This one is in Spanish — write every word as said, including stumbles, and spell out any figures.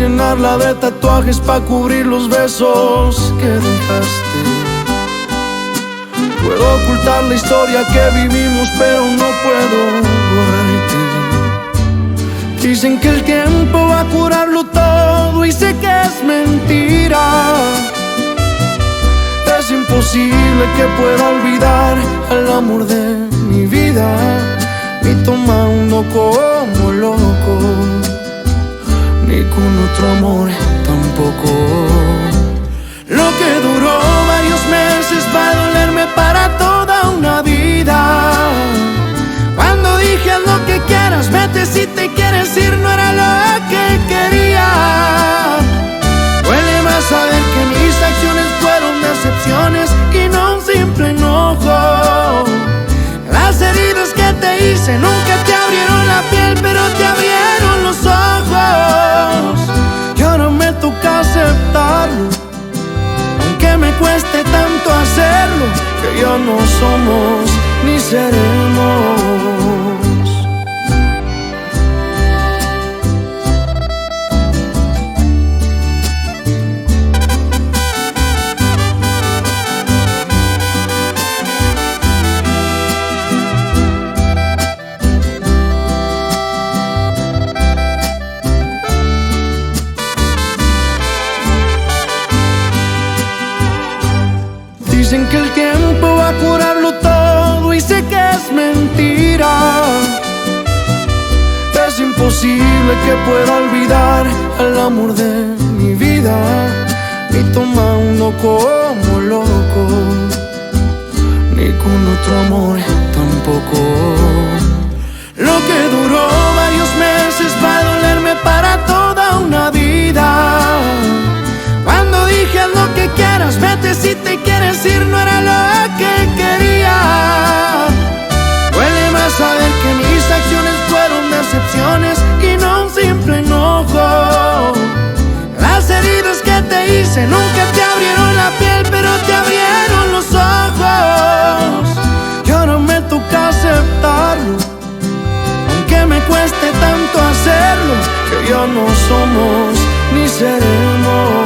llenarla de tatuajes pa' cubrir los besos que dejaste. Puedo ocultar la historia que vivimos, pero no puedo borrarte. Dicen que el tiempo va a curarlo todo y sé que es mentira. Es imposible que pueda olvidar al amor de mi vida, ni tomando como loco, ni con otro amor tampoco. Lo que duró varios meses va a dolerme para toda una vida. Cuando dije haz lo que quieras, vete si te quieres ir, no era lo que quería. Duele más saber que mis acciones fueron decepciones y no un simple enojo. Las heridas que te hice nunca te abrieron la piel, pero te abrieron los ojos. Y ahora me toca aceptarlo, aunque me cueste tanto hacerlo, que ya no somos ni seremos. Dicen que el tiempo va a curarlo todo y sé que es mentira. Es imposible que pueda olvidar al amor de mi vida, ni tomando como loco, ni con otro amor tampoco. Lo que duró varios meses va a dolerme para toda una vida. Cuando dije haz lo que quieras, vete si te quieres ir, no era lo que quería. Duele más saber que mis acciones fueron decepciones y no un simple enojo. Las heridas que te hice nunca te abrieron la piel, pero te abrieron los ojos. Y ahora me toca aceptarlo, aunque me cueste tanto hacerlo, que ya no somos ni seremos.